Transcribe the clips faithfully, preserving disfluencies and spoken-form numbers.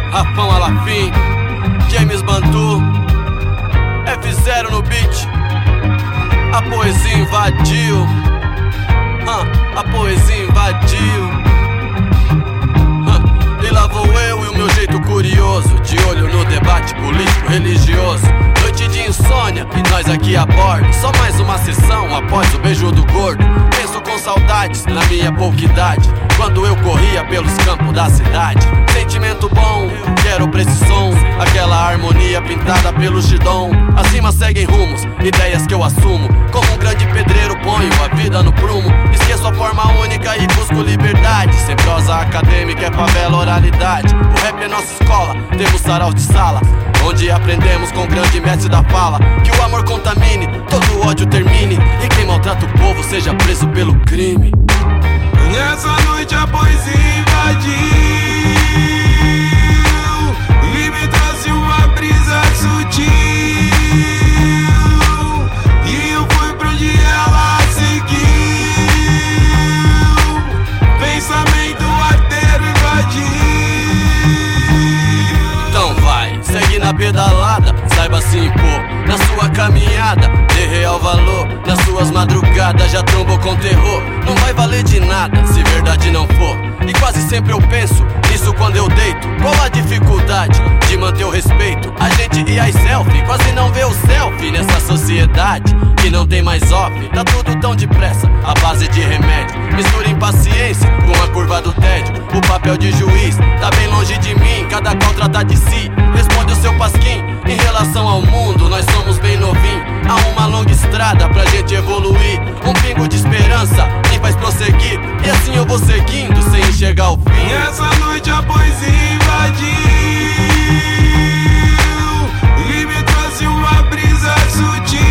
Rafão Alafim, James Bantu, F zero no beat. A poesia invadiu, uh, a poesia invadiu, uh, E lá vou eu e o meu jeito curioso, de olho no debate político-religioso. Noite de insônia e nós aqui a bordo, só mais uma sessão após o beijo do gordo. Penso com saudades na minha pouca idade, quando eu corria pelos campos da cidade. Sentimento bom, quero pra esse som, aquela harmonia pintada pelo Shidon. Acima seguem rumos, ideias que eu assumo, como um grande pedreiro ponho a vida no prumo. Esqueço a forma única e busco liberdade, sem prosa acadêmica é favela oralidade. O rap é nossa escola, temos saraus de sala, onde aprendemos com o grande mestre da fala, que o amor contamine, todo o ódio termine, e quem maltrata o povo seja preso pelo crime. Nessa noite a poesia invadiu e me trouxe uma brisa sutil, e eu fui pra onde ela seguiu. Pensamento arteiro invadiu. Então vai, segue na pedalada, saiba se impor na sua caminhada, dê real valor nas suas madrugadas. Já trombou com terror, não vai valer de nada se verdade não for. E quase sempre eu penso nisso quando eu deito. Qual a dificuldade de manter o respeito? A gente e as selfie, quase não vê o selfie nessa sociedade que não tem mais off. Tá tudo tão depressa, a base de remédio. Mistura impaciência com a curva do tédio. O papel de juiz tá bem longe de mim, cada qual trata de si. Responde o seu pasquim, em relação ao mundo nós somos bem novinhos. Há uma longa estrada pra gente evoluir, um pingo de esperança me faz prosseguir, e assim eu vou seguindo sem enxergar o fim. E essa noite a poesia invadiu e me trouxe uma brisa sutil,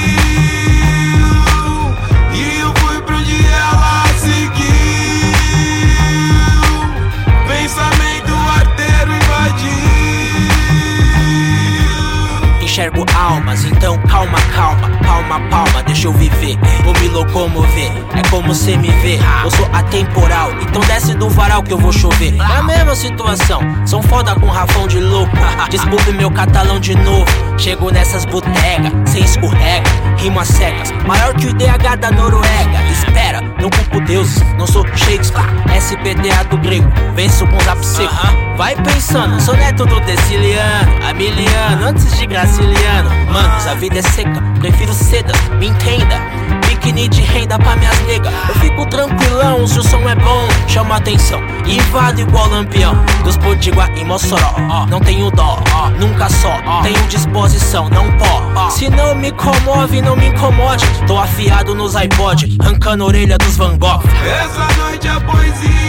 e eu fui pra onde ela seguiu. Pensamento arteiro invadiu. Enxergo almas, então calma, calma, palma, palma, deixa eu viver, vou me locomover, é como cê me vê, eu sou atemporal, então desce do varal que eu vou chover. É a mesma situação, são foda com rafão de louco, desculpe meu catalão de novo, chego nessas botegas, cê escorrega, rimas secas, maior que o I D H da Noruega. Espera, não culpo deuses, não sou Shakespeare, S P T A do grego, venço com zap seco. Vai pensando, sou neto do Deciliano, Amiliano, antes de Graciliano. Manos, a vida é seca, prefiro sedas, me entenda. Biquíni de renda pra minhas negas, eu fico tranquilão se o som é bom. Chama atenção, invado igual lampião dos Potiguar e Mossoró. Não tenho dó, nunca só, tenho disposição, não pó. Se não me comove, não me incomode. Tô afiado nos iPod, arrancando a orelha dos Van Gogh. Essa noite a poesia